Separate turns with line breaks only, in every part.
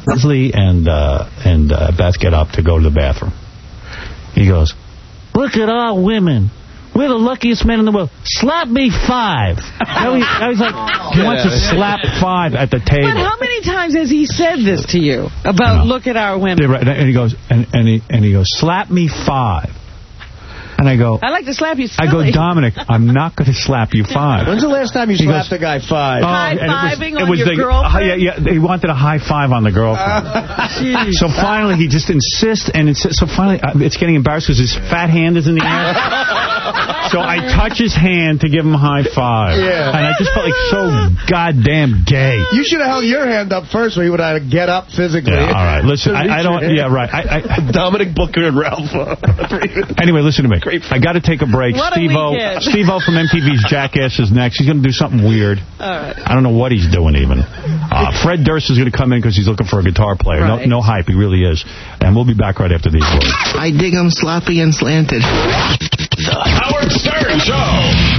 Leslie and Beth get up to go to the bathroom. He goes, look at our women. We're the luckiest men in the world. Slap me 5. Now he's like, he wants to slap 5 at the table.
But how many times has he said this to you about look at our women?
And he goes, and he goes, slap me 5. And I go,
I like to slap you silly.
I go, Dominic, I'm not going to slap you 5.
When's the last time you slapped a guy 5?
High-fiving on your girlfriend?
Yeah, he wanted a high 5 on the girlfriend. So finally, he just insists, and so finally, it's getting embarrassed because his fat hand is in the air. So I touch his hand to give him a high 5.
Yeah.
And I just felt like so goddamn gay.
You should have held your hand up first when you would have get up physically.
Yeah, all right. Listen, I don't... Yeah, right.
Dominic Booker and Ralph.
Anyway, listen to me. I got to take a break. Steve-O from MTV's Jackass is next. He's going to do something weird.
All right.
I don't know what he's doing even. Fred Durst is going to come in because he's looking for a guitar player. Right. No hype. He really is. And we'll be back right after these words.
I dig 'em sloppy and slanted.
The Howard Stern Show.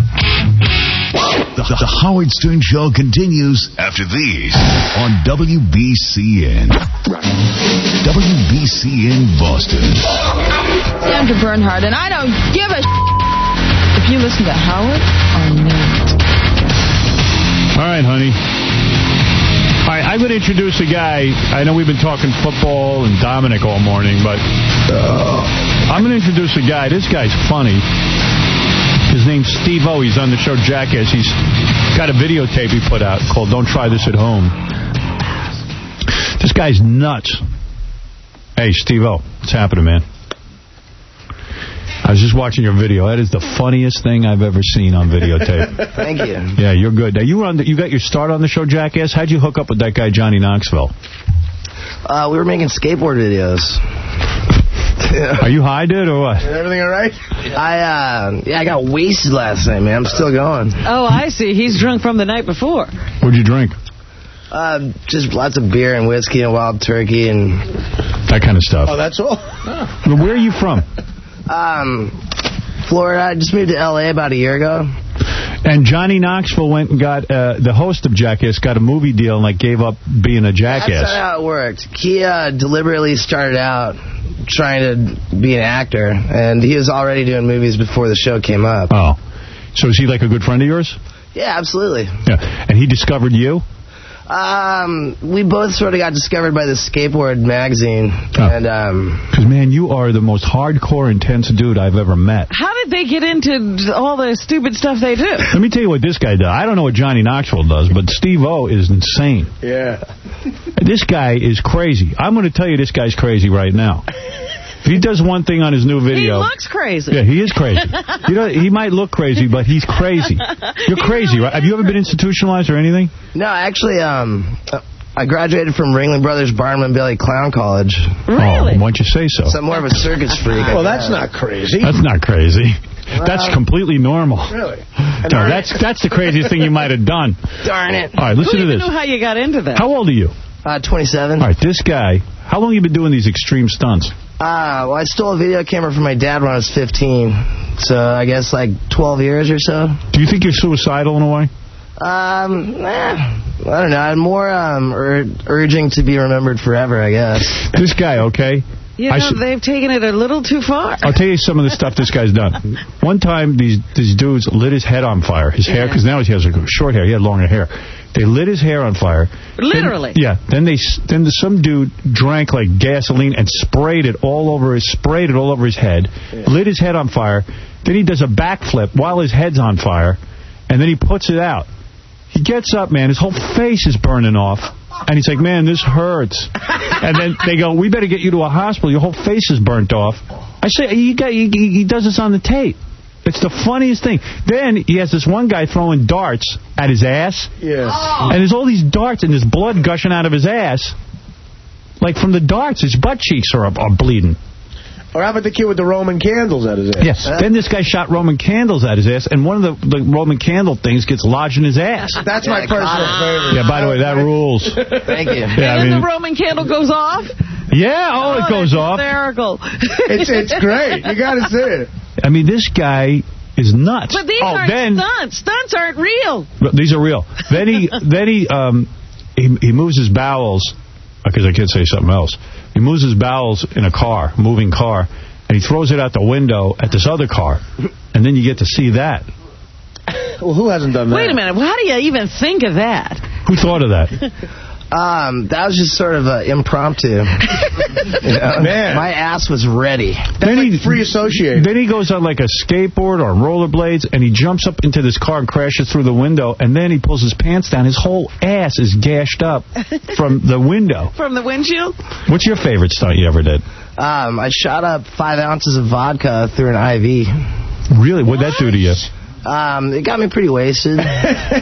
The Howard Stern Show continues after these on WBCN. WBCN Boston.
Sandra Bernhard, and I don't give a if you listen to Howard or me.
All right, honey. All right, I'm going to introduce a guy. I know we've been talking football and Dominic all morning, but I'm going to introduce a guy. This guy's funny. His name's Steve-O. He's on the show Jackass. He's got a videotape he put out called Don't Try This at Home. This guy's nuts. Hey, Steve-O, what's happening, man? I was just watching your video. That is the funniest thing I've ever seen on videotape.
Thank you.
Yeah, you're good. Now, you got your start on the show Jackass. How'd you hook up with that guy, Johnny Knoxville?
We were making skateboard videos.
Are you high, dude, or what?
Is everything all right?
I got wasted last night, man. I'm still going.
Oh, I see. He's drunk from the night before.
What'd you drink?
Just lots of beer and whiskey and wild turkey and...
that kind of stuff.
Oh, that's all?
Well, where are you from?
Florida. I just moved to L.A. about a year ago.
And Johnny Knoxville went and got, the host of Jackass, got a movie deal and, gave up being a jackass.
That's not how it worked. He deliberately started out trying to be an actor, and he was already doing movies before the show came up.
Oh. So is he like a good friend of yours?
Yeah, absolutely.
Yeah. And he discovered you?
We both sort of got discovered by the Skateboard magazine.
Because, man, you are the most hardcore, intense dude I've ever met.
How did they get into all the stupid stuff they do?
Let me tell you what this guy does. I don't know what Johnny Knoxville does, but Steve-O is insane.
Yeah.
This guy is crazy. I'm going to tell you this guy's crazy right now. If he does one thing on his new video...
He looks crazy.
Yeah, he is crazy. He might look crazy, but he's crazy. You're crazy, right? Have you ever been institutionalized or anything?
No, actually, I graduated from Ringling Brothers Barnum Bailey Clown College.
Really?
Oh, why don't you say so?
So I'm more of a circus freak.
Well, that's not crazy.
That's not crazy. That's completely normal.
Really?
No, that's the craziest thing you might have done.
Darn it.
All right, listen to this.
Who even knew how you got into that?
How old are you?
27.
All right, this guy, how long have you been doing these extreme stunts?
Well, I stole a video camera from my dad when I was 15. So I guess like 12 years or so.
Do you think you're suicidal in a way?
I don't know. I'm more urging to be remembered forever, I guess.
This guy, okay?
You know, they've taken it a little too far.
I'll tell you some of the stuff this guy's done. One time, these dudes lit his head on fire. His hair, because now he has short hair. He had longer hair. They lit his hair on fire.
Literally?
Then, Then some dude drank like gasoline and sprayed it all over his head. Yeah. Lit his head on fire. Then he does a backflip while his head's on fire. And then he puts it out. He gets up, man. His whole face is burning off. And he's like, man, this hurts. And then they go, we better get you to a hospital. Your whole face is burnt off. I say, he does this on the tape. It's the funniest thing. Then he has this one guy throwing darts at his ass.
Yes.
And there's all these darts and there's blood gushing out of his ass. Like from the darts, his butt cheeks are bleeding.
Or how about the kid with the Roman candles at his ass?
Yes. Then this guy shot Roman candles at his ass, and one of the Roman candle things gets lodged in his ass.
That's my personal favorite.
Yeah, by the way, that rules.
Thank you.
Yeah,
and then the Roman candle goes off?
Yeah, it goes off.
Hysterical.
It's great. You got to see it.
I mean, this guy is nuts.
But these aren't stunts. Stunts aren't real.
These are real. Then he moves his bowels because I can't say something else. He moves his bowels in a car, moving car, and he throws it out the window at this other car. And then you get to see that.
Well, who hasn't done that?
Wait a minute. How do you even think of that?
Who thought of that?
That was just sort of impromptu. You know?
Man.
My ass was ready.
That's like free associated.
Then he goes on like a skateboard or rollerblades, and he jumps up into this car and crashes through the window, and then he pulls his pants down. His whole ass is gashed up from the window.
From the windshield?
What's your favorite stunt you ever did?
I shot up 5 ounces of vodka through an IV.
Really? What'd that do to you?
It got me pretty wasted.
Wait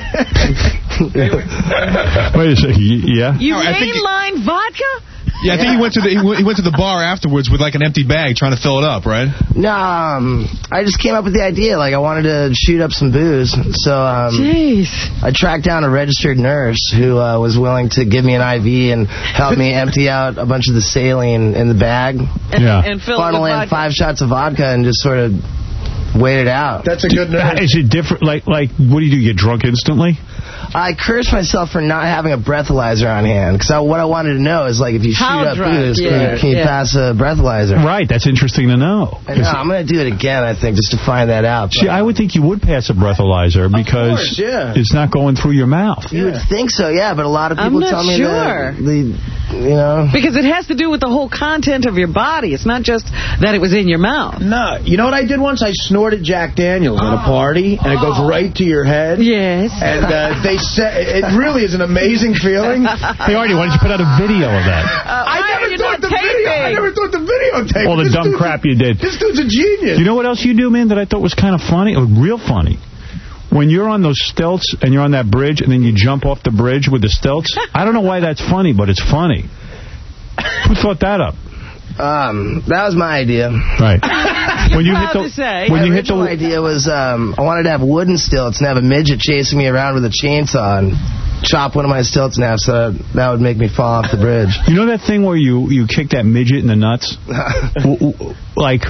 a second. Yeah?
You mainline vodka?
Yeah, I think he went to the bar afterwards with like an empty bag trying to fill it up, right?
No, I just came up with the idea. Like, I wanted to shoot up some booze. So
Jeez.
I tracked down a registered nurse who was willing to give me an IV and help me empty out a bunch of the saline in the bag.
And fill
funnel
it with
in 5 shots of vodka and just sort of wait it out.
That's a good nurse.
Is it different? Like, what do? You get drunk instantly?
I cursed myself for not having a breathalyzer on hand, because what I wanted to know is, like, if you shoot up booze, can you pass a breathalyzer?
Right, that's interesting to know.
No, I'm going to do it again, I think, just to find that out.
See, I would think you would pass a breathalyzer because it's not going through your mouth.
You would think so, yeah, but a lot of people tell me that, you know.
Because it has to do with the whole content of your body. It's not just that it was in your mouth.
No. You know what I did once? I snorted Jack Daniels at a party, and it goes right to your head.
Yes.
And they said it really is an amazing feeling.
Hey, Artie, why don't you put out a video of that?
I never thought the video taped.
All the dumb crap you did.
This dude's a genius.
You know what else you do, man, that I thought was kind of funny? Real funny. When you're on those stilts and you're on that bridge and then you jump off the bridge with the stilts, I don't know why that's funny, but it's funny. Who thought that up?
That was my idea.
Right. When you hit the
idea was I wanted to have wooden stilts and have a midget chasing me around with a chainsaw and chop one of my stilts in half, so that would make me fall off the bridge.
You know that thing where you kick that midget in the nuts? Like,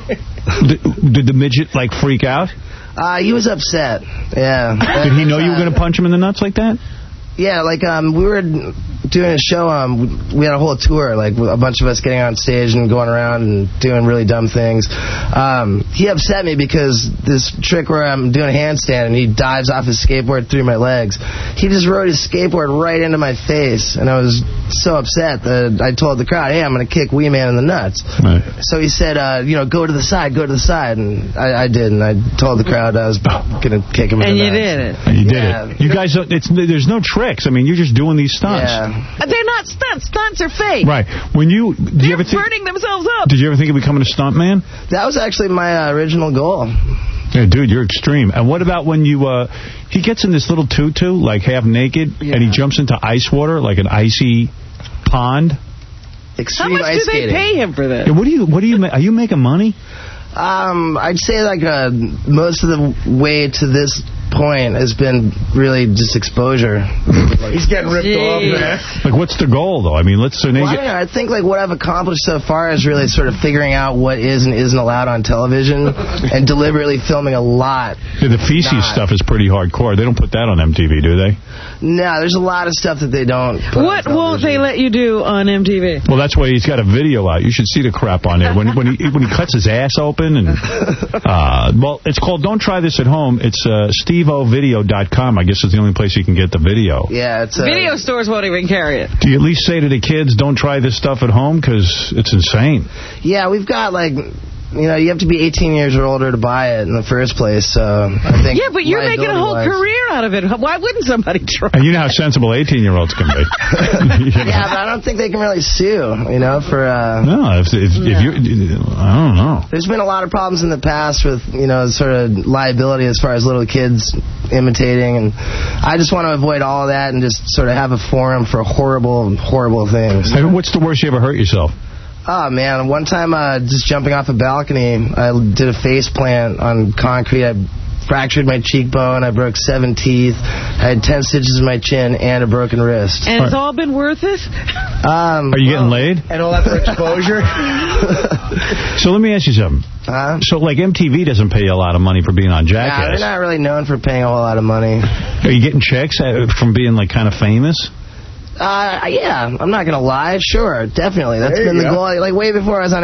did the midget like freak out?
He was upset. Yeah.
Did he know you were going to punch him in the nuts like that?
Yeah, like, we were doing a show, we had a whole tour, like, a bunch of us getting on stage and going around and doing really dumb things. He upset me because this trick where I'm doing a handstand and he dives off his skateboard through my legs, he just rode his skateboard right into my face, and I was so upset that I told the crowd, hey, I'm going to kick Wee Man in the nuts. Right. So he said, go to the side, and I did, and I told the crowd I was going to kick him in the nuts. And you did it.
And you did it. You guys, there's no trick. I mean, you're just doing these stunts.
Yeah.
They're not stunts. Stunts are fake.
Right.
They're burning themselves up.
Did you ever think of becoming a stunt man?
That was actually my original goal.
Yeah, dude, you're extreme. And what about when he gets in this little tutu, like half naked, and he jumps into ice water, like an icy pond?
Extreme
How much
ice
do they
skating.
pay him for that?
Yeah, are you making money?
I'd say like most of the way to this point has been really just exposure.
He's getting ripped off, man.
Like, what's the goal, though? I mean, let's...
I think like what I've accomplished so far is really sort of figuring out what is and isn't allowed on television and deliberately filming a lot.
Yeah, the feces stuff is pretty hardcore. They don't put that on MTV, do they?
No, there's a lot of stuff that they don't put
What won't they let you do on MTV?
Well, that's why he's got a video out. You should see the crap on there. When he cuts his ass open. And well, it's called Don't Try This at Home. It's SteveOVideo.com. I guess it's the only place you can get the video.
Yeah, it's
video stores won't even carry it.
Do you at least say to the kids, don't try this stuff at home? Because it's insane.
Yeah, we've got like... you have to be 18 years or older to buy it in the first place, so I think...
Yeah, but you're making a whole career out of it. Why wouldn't somebody try?
And you know how sensible 18-year-olds can be.
Yeah, but I don't think they can really sue, for...
No, if you... I don't know.
There's been a lot of problems in the past with, sort of liability as far as little kids imitating, and I just want to avoid all of that and just sort of have a forum for horrible, horrible things.
Hey, what's the worst you ever hurt yourself?
Oh, man. One time, just jumping off a balcony, I did a face plant on concrete. I fractured my cheekbone. I broke 7 teeth. I had 10 stitches in my chin and a broken wrist.
And it's all been worth it?
Are you getting laid?
And all that for exposure?
So let me ask you something. So, like, MTV doesn't pay you a lot of money for being on Jackass.
Yeah, they're not really known for paying a whole lot of money.
Are you getting checks from being, like, kind of famous?
Yeah, I'm not going to lie. Sure, definitely. That's
There
been
you
the
go.
goal. Like, way before I was on